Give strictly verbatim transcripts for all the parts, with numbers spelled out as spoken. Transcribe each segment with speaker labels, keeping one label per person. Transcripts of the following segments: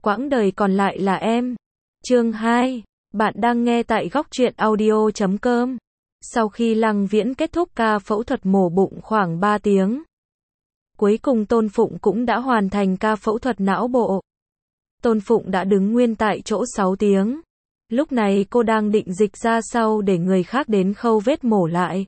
Speaker 1: quãng đời còn lại là em. Chương hai. Bạn đang nghe tại góc truyện audio chấm com. Sau khi Lăng Viễn kết thúc ca phẫu thuật mổ bụng khoảng ba tiếng, cuối cùng Tôn Phụng cũng đã hoàn thành ca phẫu thuật não bộ. Tôn Phụng đã đứng nguyên tại chỗ sáu tiếng. Lúc này cô đang định dịch ra sau để người khác đến khâu vết mổ lại,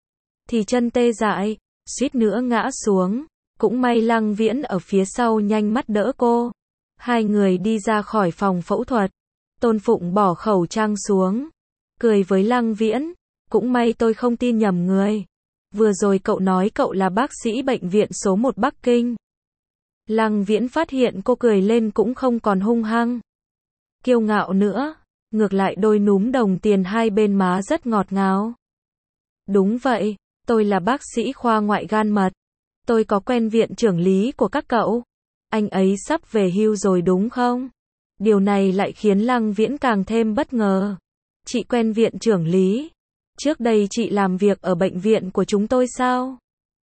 Speaker 1: thì chân tê dại, suýt nữa ngã xuống. Cũng may Lăng Viễn ở phía sau nhanh mắt đỡ cô. Hai người đi ra khỏi phòng phẫu thuật. Tôn Phụng bỏ khẩu trang xuống, cười với Lăng Viễn. Cũng may tôi không tin nhầm người. Vừa rồi cậu nói cậu là bác sĩ bệnh viện số một Bắc Kinh. Lăng Viễn phát hiện cô cười lên cũng không còn hung hăng, kiêu ngạo nữa. Ngược lại đôi núm đồng tiền hai bên má rất ngọt ngào. Đúng vậy, tôi là bác sĩ khoa ngoại gan mật. Tôi có quen viện trưởng lý của các cậu. Anh ấy sắp về hưu rồi đúng không? Điều này lại khiến Lăng Viễn càng thêm bất ngờ. Chị quen viện trưởng lý? Trước đây chị làm việc ở bệnh viện của chúng tôi sao?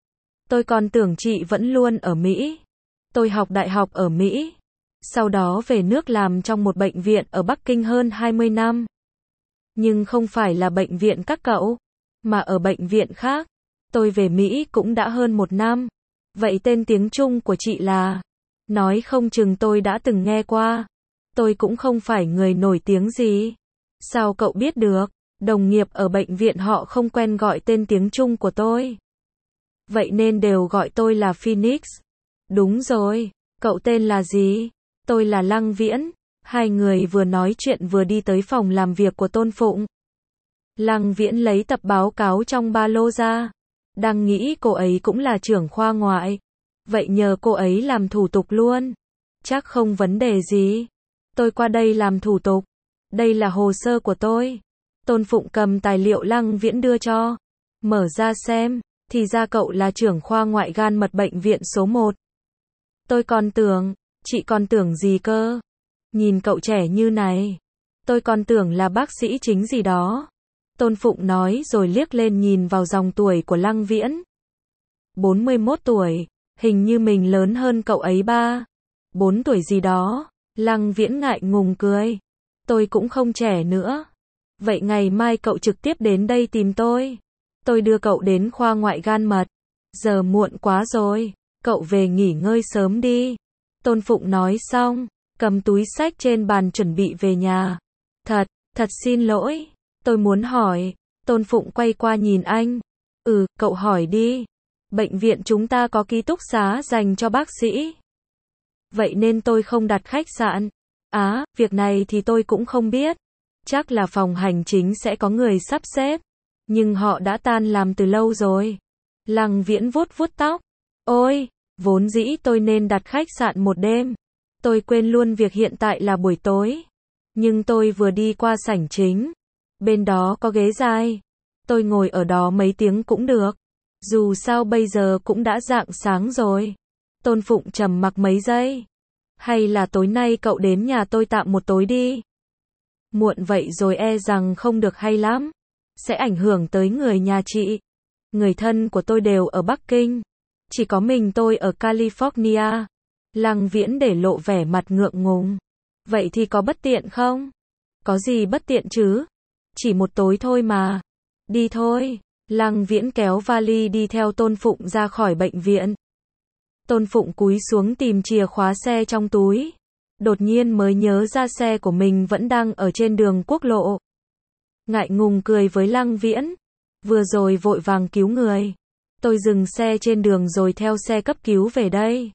Speaker 1: Tôi còn tưởng chị vẫn luôn ở Mỹ. Tôi học đại học ở Mỹ, sau đó về nước làm trong một bệnh viện ở Bắc Kinh hơn hai mươi năm. Nhưng không phải là bệnh viện các cậu, mà ở bệnh viện khác. Tôi về Mỹ cũng đã hơn một năm. Vậy tên tiếng Trung của chị là? Nói không chừng tôi đã từng nghe qua. Tôi cũng không phải người nổi tiếng gì. Sao cậu biết được? Đồng nghiệp ở bệnh viện họ không quen gọi tên tiếng Trung của tôi, vậy nên đều gọi tôi là Phoenix. Đúng rồi, cậu tên là gì? Tôi là Lăng Viễn. Hai người vừa nói chuyện vừa đi tới phòng làm việc của Tôn Phụng. Lăng Viễn lấy tập báo cáo trong ba lô ra. Đang nghĩ cô ấy cũng là trưởng khoa ngoại, vậy nhờ cô ấy làm thủ tục luôn. Chắc không vấn đề gì. Tôi qua đây làm thủ tục. Đây là hồ sơ của tôi. Tôn Phụng cầm tài liệu Lăng Viễn đưa cho. Mở ra xem, thì ra cậu là trưởng khoa ngoại gan mật bệnh viện số một. Tôi còn tưởng, chị còn tưởng gì cơ? Nhìn cậu trẻ như này, tôi còn tưởng là bác sĩ chính gì đó. Tôn Phụng nói rồi liếc lên nhìn vào dòng tuổi của Lăng Viễn. bốn mươi mốt tuổi, hình như mình lớn hơn cậu ấy ba, bốn tuổi gì đó. Lăng Viễn ngại ngùng cười. Tôi cũng không trẻ nữa. Vậy ngày mai cậu trực tiếp đến đây tìm tôi. Tôi đưa cậu đến khoa ngoại gan mật. Giờ muộn quá rồi, cậu về nghỉ ngơi sớm đi. Tôn Phụng nói xong, cầm túi xách trên bàn chuẩn bị về nhà. Thật, thật xin lỗi, tôi muốn hỏi. Tôn Phụng quay qua nhìn anh. Ừ, cậu hỏi đi. Bệnh viện chúng ta có ký túc xá dành cho bác sĩ, vậy nên tôi không đặt khách sạn. Á, việc này thì tôi cũng không biết. Chắc là phòng hành chính sẽ có người sắp xếp, nhưng họ đã tan làm từ lâu rồi. Lăng Viễn vuốt vuốt tóc. Ôi, vốn dĩ tôi nên đặt khách sạn một đêm. Tôi quên luôn việc hiện tại là buổi tối. Nhưng tôi vừa đi qua sảnh chính. Bên đó có ghế dài. Tôi ngồi ở đó mấy tiếng cũng được. Dù sao bây giờ cũng đã rạng sáng rồi. Tôn Phụng trầm mặc mấy giây. Hay là tối nay cậu đến nhà tôi tạm một tối đi. Muộn vậy rồi e rằng không được hay lắm. Sẽ ảnh hưởng tới người nhà chị. Người thân của tôi đều ở Bắc Kinh. Chỉ có mình tôi ở California. Lăng Viễn để lộ vẻ mặt ngượng ngùng. Vậy thì có bất tiện không? Có gì bất tiện chứ? Chỉ một tối thôi mà. Đi thôi. Lăng Viễn kéo vali đi theo Tôn Phụng ra khỏi bệnh viện. Tôn Phụng cúi xuống tìm chìa khóa xe trong túi. Đột nhiên mới nhớ ra xe của mình vẫn đang ở trên đường quốc lộ. Ngại ngùng cười với Lăng Viễn. Vừa rồi vội vàng cứu người. Tôi dừng xe trên đường rồi theo xe cấp cứu về đây.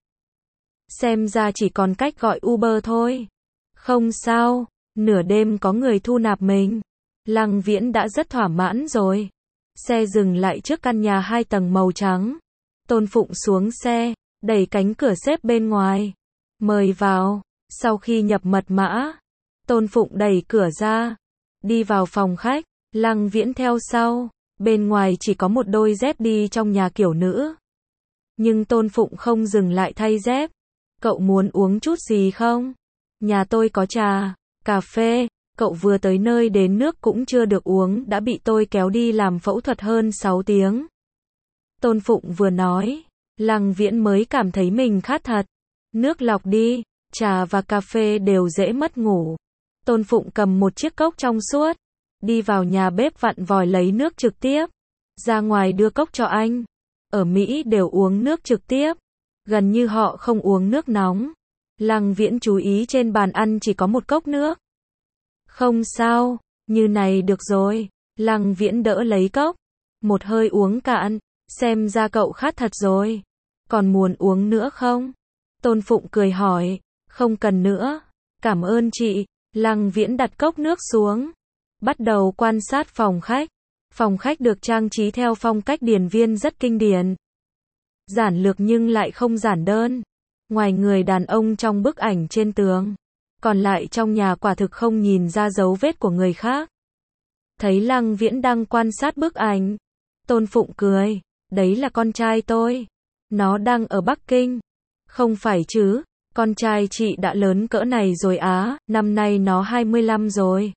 Speaker 1: Xem ra chỉ còn cách gọi Uber thôi. Không sao, nửa đêm có người thu nạp mình. Lăng Viễn đã rất thỏa mãn rồi. Xe dừng lại trước căn nhà hai tầng màu trắng. Tôn Phụng xuống xe, đẩy cánh cửa xếp bên ngoài. Mời vào. Sau khi nhập mật mã, Tôn Phụng đẩy cửa ra, đi vào phòng khách. Lăng Viễn theo sau. Bên ngoài chỉ có một đôi dép đi trong nhà kiểu nữ. Nhưng Tôn Phụng không dừng lại thay dép. Cậu muốn uống chút gì không? Nhà tôi có trà, cà phê. Cậu vừa tới nơi đến nước cũng chưa được uống đã bị tôi kéo đi làm phẫu thuật hơn sáu tiếng. Tôn Phụng vừa nói, Lăng Viễn mới cảm thấy mình khát thật. Nước lọc đi. trà và cà phê đều dễ mất ngủ. Tôn Phụng cầm một chiếc cốc trong suốt, đi vào nhà bếp vặn vòi lấy nước trực tiếp, ra ngoài đưa cốc cho anh. Ở Mỹ đều uống nước trực tiếp, gần như họ không uống nước nóng. Lăng Viễn chú ý trên bàn ăn chỉ có một cốc nước. Không sao, như này được rồi. Lăng Viễn đỡ lấy cốc, một hơi uống cạn, xem ra cậu khát thật rồi. Còn muốn uống nữa không? Tôn Phụng cười hỏi, không cần nữa, cảm ơn chị. Lăng Viễn đặt cốc nước xuống, bắt đầu quan sát phòng khách. Phòng khách được trang trí theo phong cách điển viên rất kinh điển. Giản lược nhưng lại không giản đơn. Ngoài người đàn ông trong bức ảnh trên tường, còn lại trong nhà quả thực không nhìn ra dấu vết của người khác. Thấy Lăng Viễn đang quan sát bức ảnh, Tôn Phụng cười, đấy là con trai tôi. Nó đang ở Bắc Kinh. Không phải chứ, con trai chị đã lớn cỡ này rồi á, năm nay nó hai mươi lăm rồi.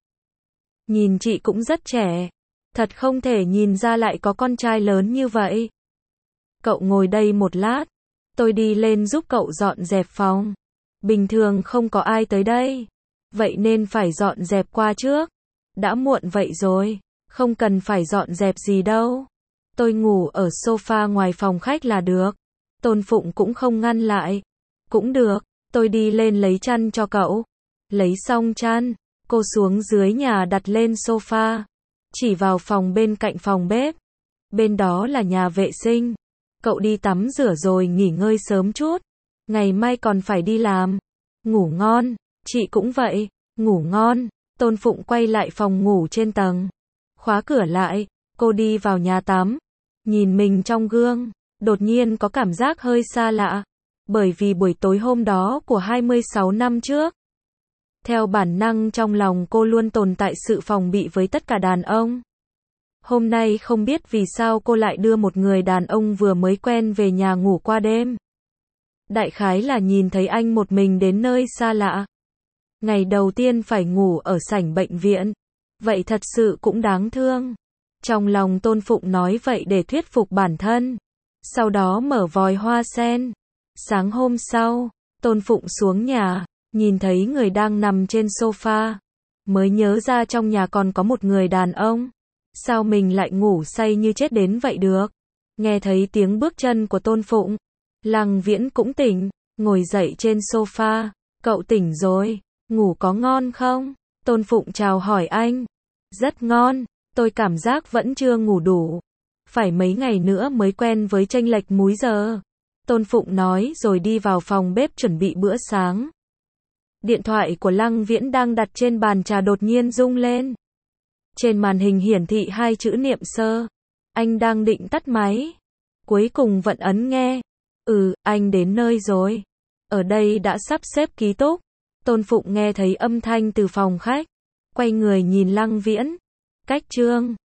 Speaker 1: Nhìn chị cũng rất trẻ. Thật không thể nhìn ra lại có con trai lớn như vậy. Cậu ngồi đây một lát, tôi đi lên giúp cậu dọn dẹp phòng. Bình thường không có ai tới đây, vậy nên phải dọn dẹp qua trước. Đã muộn vậy rồi, không cần phải dọn dẹp gì đâu. Tôi ngủ ở sofa ngoài phòng khách là được. Tôn Phụng cũng không ngăn lại. Cũng được, tôi đi lên lấy chăn cho cậu. Lấy xong chăn, cô xuống dưới nhà đặt lên sofa, chỉ vào phòng bên cạnh phòng bếp. Bên đó là nhà vệ sinh. Cậu đi tắm rửa rồi nghỉ ngơi sớm chút. Ngày mai còn phải đi làm. Ngủ ngon, chị cũng vậy, ngủ ngon. Tôn Phụng quay lại phòng ngủ trên tầng, khóa cửa lại, cô đi vào nhà tắm. Nhìn mình trong gương, đột nhiên có cảm giác hơi xa lạ. Bởi vì buổi tối hôm đó của hai mươi sáu năm trước, theo bản năng trong lòng cô luôn tồn tại sự phòng bị với tất cả đàn ông. Hôm nay không biết vì sao cô lại đưa một người đàn ông vừa mới quen về nhà ngủ qua đêm. Đại khái là nhìn thấy anh một mình đến nơi xa lạ. Ngày đầu tiên phải ngủ ở sảnh bệnh viện. Vậy thật sự cũng đáng thương. Trong lòng Tôn Phụng nói vậy để thuyết phục bản thân. Sau đó mở vòi hoa sen. Sáng hôm sau, Tôn Phụng xuống nhà, nhìn thấy người đang nằm trên sofa. Mới nhớ ra trong nhà còn có một người đàn ông. Sao mình lại ngủ say như chết đến vậy được? Nghe thấy tiếng bước chân của Tôn Phụng, Lăng Viễn cũng tỉnh, ngồi dậy trên sofa. Cậu tỉnh rồi, ngủ có ngon không? Tôn Phụng chào hỏi anh. Rất ngon, tôi cảm giác vẫn chưa ngủ đủ. Phải mấy ngày nữa mới quen với chênh lệch múi giờ. Tôn Phụng nói rồi đi vào phòng bếp chuẩn bị bữa sáng. Điện thoại của Lăng Viễn đang đặt trên bàn trà đột nhiên rung lên. Trên màn hình hiển thị hai chữ Niệm Sơ. Anh đang định tắt máy. Cuối cùng vẫn ấn nghe. Ừ, anh đến nơi rồi. Ở đây đã sắp xếp ký túc. Tôn Phụng nghe thấy âm thanh từ phòng khách. Quay người nhìn Lăng Viễn. Cách chương